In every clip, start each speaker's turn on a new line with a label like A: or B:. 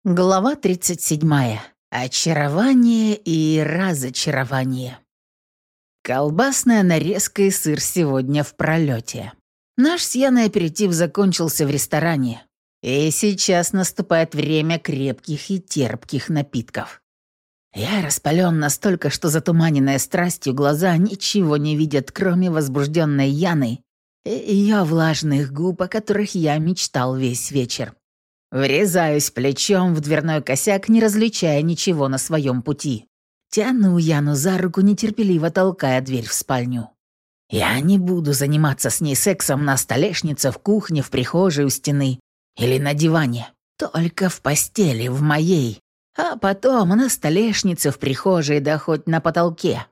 A: Глава 37. Очарование и разочарование. Колбасная нарезка и сыр сегодня в пролете. Наш с Яной аперитив закончился в ресторане, и сейчас наступает время крепких и терпких напитков. Я распален настолько, что затуманенные страстью глаза ничего не видят, кроме возбужденной Яны и ее влажных губ, о которых я мечтал весь вечер. Врезаюсь плечом в дверной косяк, не различая ничего на своем пути. Тяну Яну за руку, нетерпеливо толкая дверь в спальню. Я не буду заниматься с ней сексом на столешнице, в кухне, в прихожей у стены или на диване. Только в постели, в моей. А потом на столешнице, в прихожей, да хоть на потолке.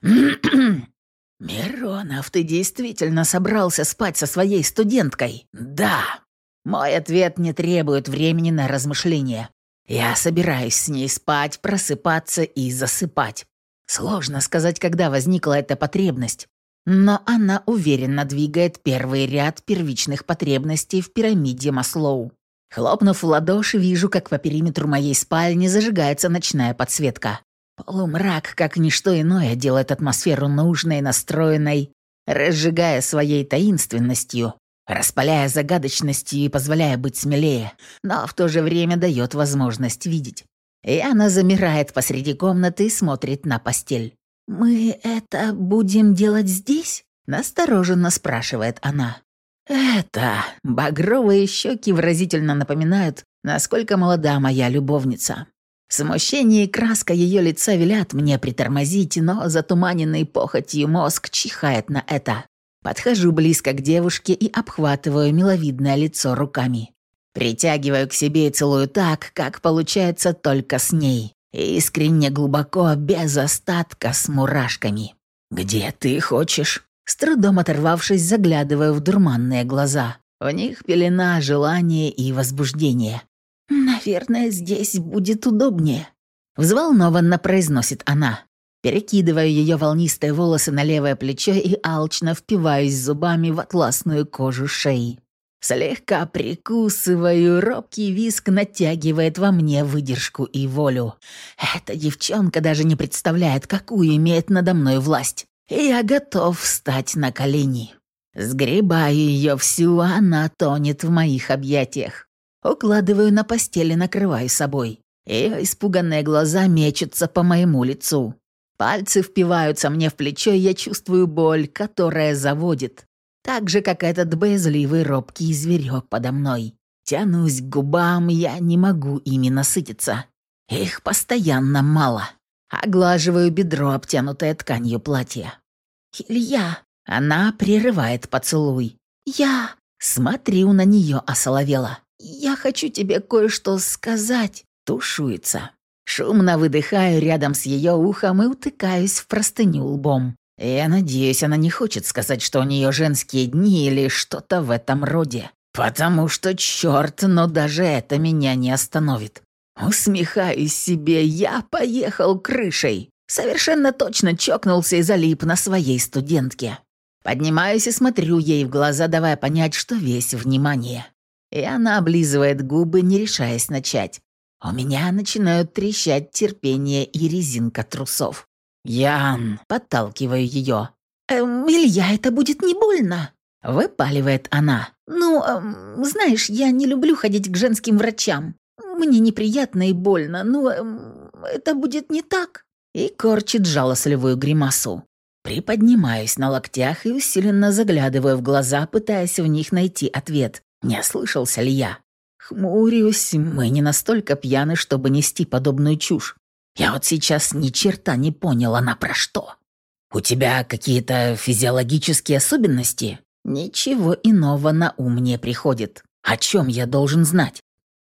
A: «Миронов, ты действительно собрался спать со своей студенткой?» «Да». Мой ответ не требует времени на размышления. Я собираюсь с ней спать, просыпаться и засыпать. Сложно сказать, когда возникла эта потребность, но она уверенно двигает первый ряд первичных потребностей в пирамиде Маслоу. Хлопнув в ладоши, вижу, как по периметру моей спальни зажигается ночная подсветка. Полумрак, как ничто иное, делает атмосферу нужной, настроенной, разжигая своей таинственностью, распаляя загадочностью и позволяя быть смелее, но в то же время дает возможность видеть. И она замирает посреди комнаты и смотрит на постель. «Мы это будем делать здесь?» — настороженно спрашивает она. «Это...» — багровые щеки выразительно напоминают, насколько молода моя любовница. Смущение и краска ее лица велят мне притормозить, но затуманенный похотью мозг чихает на это. Подхожу близко к девушке и обхватываю миловидное лицо руками. Притягиваю к себе и целую так, как получается только с ней. Искренне, глубоко, без остатка, с мурашками. «Где ты хочешь?» С трудом оторвавшись, заглядываю в дурманные глаза. В них пелена желания и возбуждения. «Наверное, здесь будет удобнее», — взволнованно произносит она. Перекидываю ее волнистые волосы на левое плечо и алчно впиваюсь зубами в атласную кожу шеи. Слегка прикусываю, робкий визг натягивает во мне выдержку и волю. Эта девчонка даже не представляет, какую имеет надо мной власть. И я готов встать на колени. Сгребаю ее всю, а она тонет в моих объятиях. Укладываю на постель и накрываю собой. Ее испуганные глаза мечутся по моему лицу. Пальцы впиваются мне в плечо, и я чувствую боль, которая заводит. Так же, как этот боязливый робкий зверек подо мной. Тянусь к губам, я не могу ими насытиться. Их постоянно мало. Оглаживаю бедро, обтянутое тканью платья. «Илья!» Она прерывает поцелуй. «Я...» Смотрю на нее осоловела. «Я хочу тебе кое-что сказать». Тушуется. Шумно выдыхаю рядом с ее ухом и утыкаюсь в простыню лбом. Я надеюсь, она не хочет сказать, что у нее женские дни или что-то в этом роде. Потому что, черт, но даже это меня не остановит. Усмехаюсь себе, я поехал крышей. Совершенно точно чокнулся и залип на своей студентке. Поднимаюсь и смотрю ей в глаза, давая понять, что весь внимание. И она облизывает губы, не решаясь начать. У меня начинают трещать терпение и резинка трусов. «Ян!» — подталкиваю ее. «Илья, это будет не больно!» — выпаливает она. «Ну, знаешь, я не люблю ходить к женским врачам. Мне неприятно и больно. Ну, это будет не так!» И корчит жалостливую гримасу. Приподнимаюсь на локтях и усиленно заглядываю в глаза, пытаясь в них найти ответ. Не ослышался ли я? Хмурюсь, мы не настолько пьяны, чтобы нести подобную чушь. Я вот сейчас ни черта не понял, она про что. У тебя какие-то физиологические особенности? Ничего иного на ум не приходит. О чем я должен знать?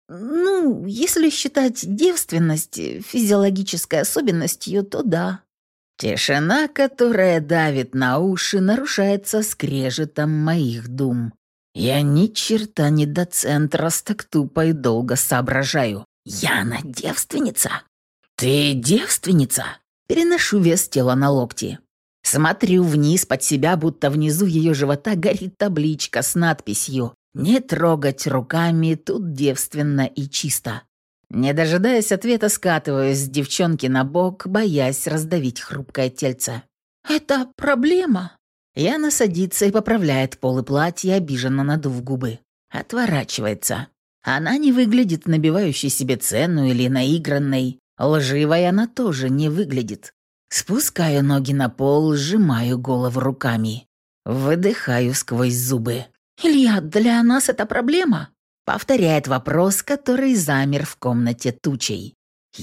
A: Ну, если считать девственность физиологической особенностью, то да. Тишина, которая давит на уши, нарушается скрежетом моих дум. Я ни черта не доцент, раз так тупо и долго соображаю. Яна девственница? Ты девственница? Переношу вес тела на локти. Смотрю вниз под себя, будто внизу ее живота горит табличка с надписью «Не трогать руками, тут девственно и чисто». Не дожидаясь ответа, скатываюсь с девчонки на бок, боясь раздавить хрупкое тельце. «Это проблема?» Яна садится и поправляет полы платья, обиженно надув губы. Отворачивается. Она не выглядит набивающей себе цену или наигранной. Лживой она тоже не выглядит. Спускаю ноги на пол, сжимаю голову руками. Выдыхаю сквозь зубы. «Илья, для нас это проблема?» Повторяет вопрос, который замер в комнате тучей.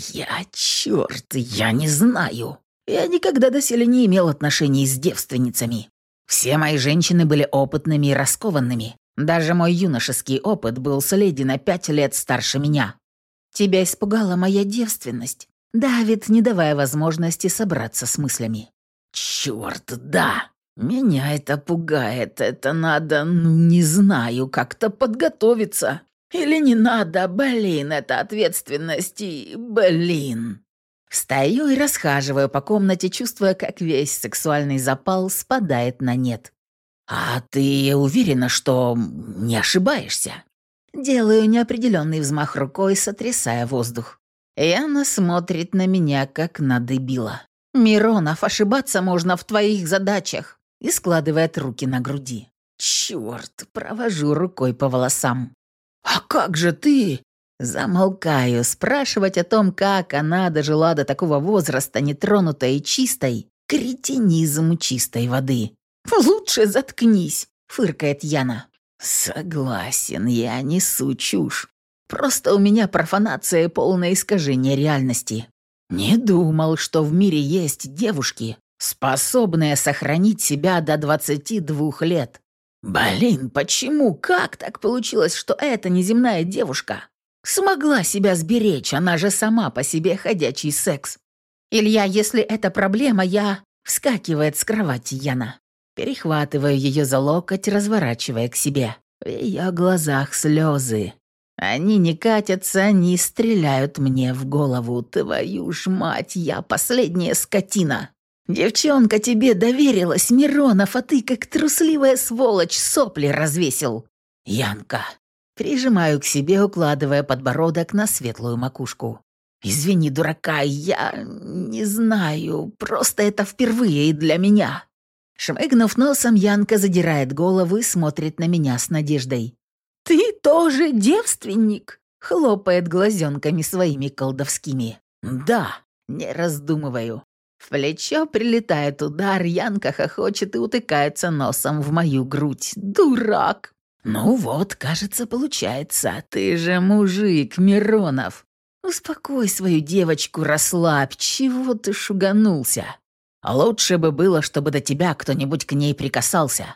A: Я не знаю. Я никогда доселе не имел отношений с девственницами. Все мои женщины были опытными и раскованными. Даже мой юношеский опыт был с леди на 5 лет старше меня. Тебя испугала моя девственность. Давит, не давая возможности собраться с мыслями. Черт, да. Меня это пугает. Это надо, не знаю, как-то подготовиться. Или не надо, это ответственность и, Встаю и расхаживаю по комнате, чувствуя, как весь сексуальный запал спадает на нет. «А ты уверена, что не ошибаешься?» Делаю неопределенный взмах рукой, сотрясая воздух. Яна смотрит на меня, как на дебила. «Миронов, ошибаться можно в твоих задачах!» И складывает руки на груди. «Черт!» — провожу рукой по волосам. «А как же ты?» Замолкаю. Спрашивать о том, как она дожила до такого возраста, нетронутой и чистой, кретинизм чистой воды. «Лучше заткнись», — фыркает Яна. «Согласен, я несу чушь. Просто у меня профанация и полное искажение реальности. Не думал, что в мире есть девушки, способные сохранить себя до 22 лет. Почему? Как так получилось, что эта неземная девушка смогла себя сберечь? Она же сама по себе ходячий секс. Илья, если это проблема, я...» Вскакивает с кровати Яна. Перехватываю ее за локоть, разворачивая к себе. В ее глазах слезы. Они не катятся, они стреляют мне в голову. Твою ж мать, я последняя скотина. Девчонка тебе доверилась, Миронов, а ты, как трусливая сволочь, сопли развесил. Янка. Прижимаю к себе, укладывая подбородок на светлую макушку. Извини, дурака, я не знаю, просто это впервые и для меня. Шмыгнув носом, Янка задирает голову и смотрит на меня с надеждой. «Ты тоже девственник?» — хлопает глазенками своими колдовскими. «Да», — не раздумываю. В плечо прилетает удар, Янка хохочет и утыкается носом в мою грудь. «Дурак!» «Ну вот, кажется, получается. Ты же мужик, Миронов. Успокой свою девочку, расслабь. Чего ты шуганулся? Лучше бы было, чтобы до тебя кто-нибудь к ней прикасался.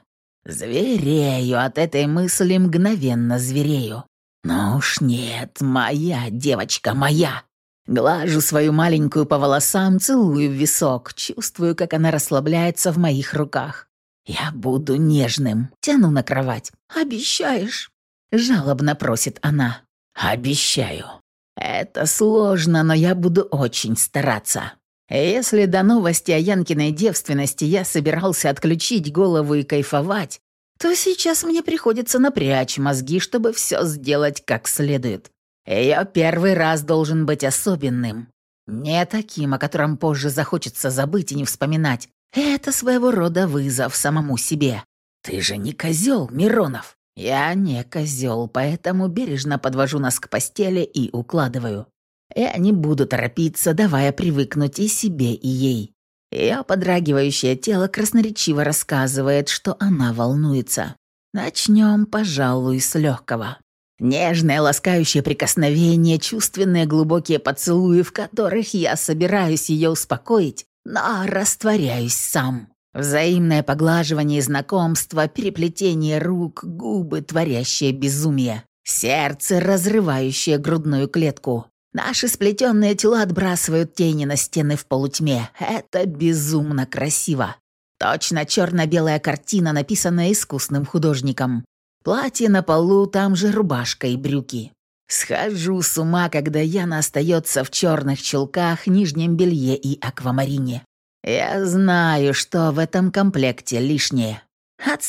A: Зверею от этой мысли, мгновенно зверею. Ну уж нет, моя девочка, моя. Глажу свою маленькую по волосам, целую в висок, чувствую, как она расслабляется в моих руках. Я буду нежным, тяну на кровать. «Обещаешь?» — жалобно просит она. «Обещаю. Это сложно, но я буду очень стараться». Если до новости о Янкиной девственности я собирался отключить голову и кайфовать, то сейчас мне приходится напрячь мозги, чтобы все сделать как следует. Ее первый раз должен быть особенным. Не таким, о котором позже захочется забыть и не вспоминать. Это своего рода вызов самому себе. Ты же не козел, Миронов. Я не козел, поэтому бережно подвожу нас к постели и укладываю. Я не буду торопиться, давая привыкнуть и себе, и ей. Ее подрагивающее тело красноречиво рассказывает, что она волнуется. Начнем, пожалуй, с легкого. Нежное, ласкающее прикосновение, чувственные глубокие поцелуи, в которых я собираюсь ее успокоить, но растворяюсь сам. Взаимное поглаживание и знакомство, переплетение рук, губы, творящие безумие, сердце, разрывающее грудную клетку. Наши сплетенные тела отбрасывают тени на стены в полутьме. Это безумно красиво. Точно черно-белая картина, написанная искусным художником. Платье на полу, там же рубашка и брюки. Схожу с ума, когда Яна остается в черных чулках, нижнем белье и аквамарине. Я знаю, что в этом комплекте лишнее.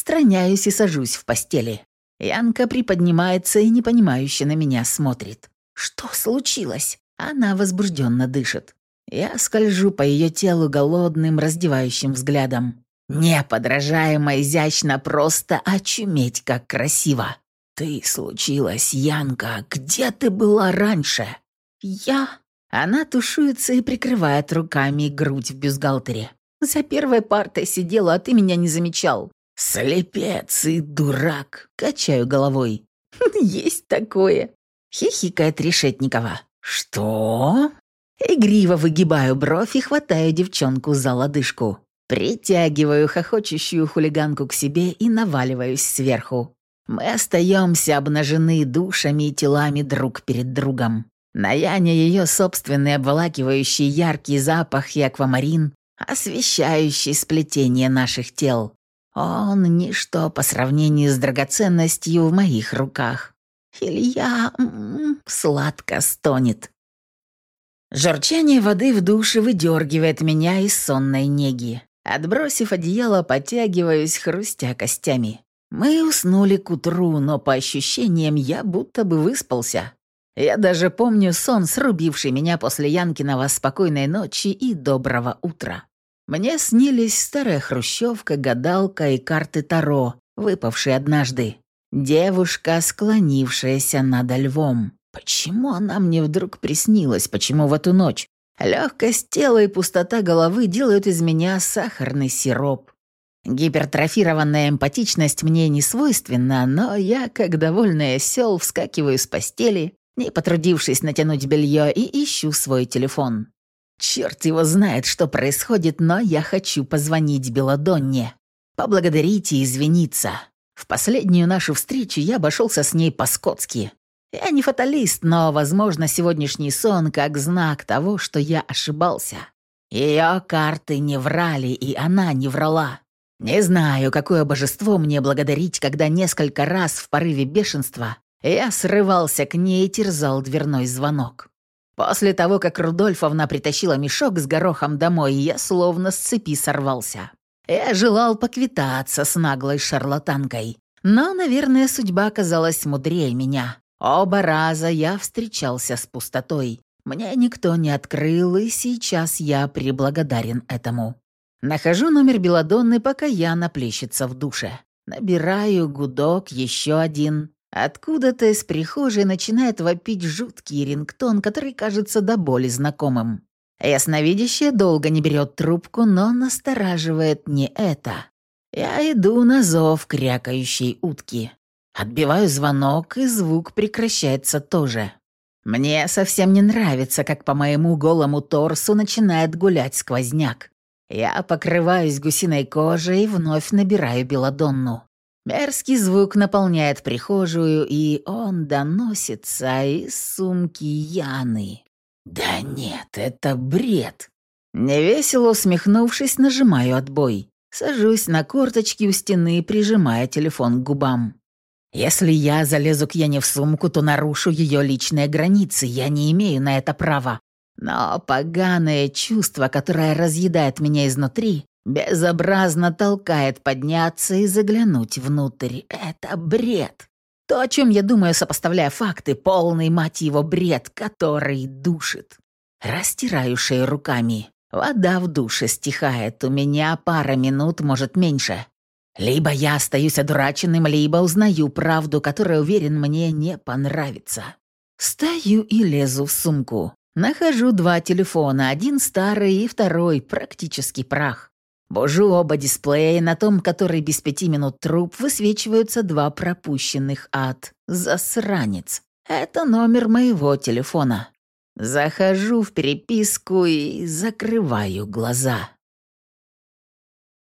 A: Отстраняюсь и сажусь в постели. Янка приподнимается и непонимающе на меня смотрит. Что случилось? Она возбужденно дышит. Я скольжу по ее телу голодным, раздевающим взглядом. Неподражаемо изящно, просто очуметь, как красиво. «Ты случилась, Янка. Где ты была раньше?» «Я...» Она тушуется и прикрывает руками грудь в бюстгальтере. «За первой партой сидела, а ты меня не замечал». «Слепец и дурак!» — качаю головой. «Есть такое!» — хихикает Решетникова. «Что?» Игриво выгибаю бровь и хватаю девчонку за лодыжку. Притягиваю хохочущую хулиганку к себе и наваливаюсь сверху. Мы остаемся обнажены душами и телами друг перед другом. На Яне ее собственный обволакивающий яркий запах и аквамарин, освещающий сплетение наших тел. Он — ничто по сравнению с драгоценностью в моих руках. Илья сладко стонет. Журчание воды в душе выдергивает меня из сонной неги. Отбросив одеяло, подтягиваюсь, хрустя костями. Мы уснули к утру, но по ощущениям я будто бы выспался. Я даже помню сон, срубивший меня после Янкиного спокойной ночи и доброго утра. Мне снились старая хрущевка, гадалка и карты Таро, выпавшие однажды. Девушка, склонившаяся над львом. Почему она мне вдруг приснилась? Почему в эту ночь? Легкость тела и пустота головы делают из меня сахарный сироп. Гипертрофированная эмпатичность мне не свойственна, но я, как довольный осел, вскакиваю с постели, не потрудившись натянуть белье, и ищу свой телефон. Черт его знает, что происходит, но я хочу позвонить Беладонне, поблагодарить и извиниться. В последнюю нашу встречу я обошелся с ней по-скотски. Я не фаталист, но, возможно, сегодняшний сон как знак того, что я ошибался. Ее карты не врали, и она не врала. Не знаю, какое божество мне благодарить, когда несколько раз в порыве бешенства я срывался к ней и терзал дверной звонок. После того, как Рудольфовна притащила мешок с горохом домой, я словно с цепи сорвался. Я желал поквитаться с наглой шарлатанкой. Но, наверное, судьба оказалась мудрее меня. Оба раза я встречался с пустотой. Мне никто не открыл, и сейчас я преблагодарен этому. Нахожу номер Беладонны, пока Яна плещется в душе. Набираю гудок, еще один. Откуда-то из прихожей начинает вопить жуткий рингтон, который кажется до боли знакомым. Ясновидящая долго не берет трубку, но настораживает не это. Я иду на зов крякающей утки. Отбиваю звонок, и звук прекращается тоже. Мне совсем не нравится, как по моему голому торсу начинает гулять сквозняк. Я покрываюсь гусиной кожей и вновь набираю Беладонну. Мерзкий звук наполняет прихожую, и он доносится из сумки Яны. «Да нет, это бред!» Невесело усмехнувшись, нажимаю отбой. Сажусь на корточки у стены, прижимая телефон к губам. Если я залезу к Яне в сумку, то нарушу ее личные границы, я не имею на это права. Но поганое чувство, которое разъедает меня изнутри, безобразно толкает подняться и заглянуть внутрь. Это бред. То, о чем я думаю, сопоставляя факты, полный, мать его, бред, который душит. Растираю шею руками. Вода в душе стихает, у меня пара минут, может, меньше. Либо я остаюсь одураченным, либо узнаю правду, которая, уверен, мне не понравится. Стою и лезу в сумку. Нахожу 2 телефона, один старый и второй практически прах. Божу оба дисплея, на том, который без 5 минут труп, высвечиваются 2 пропущенных от «засранец». Это номер моего телефона. Захожу в переписку и закрываю глаза.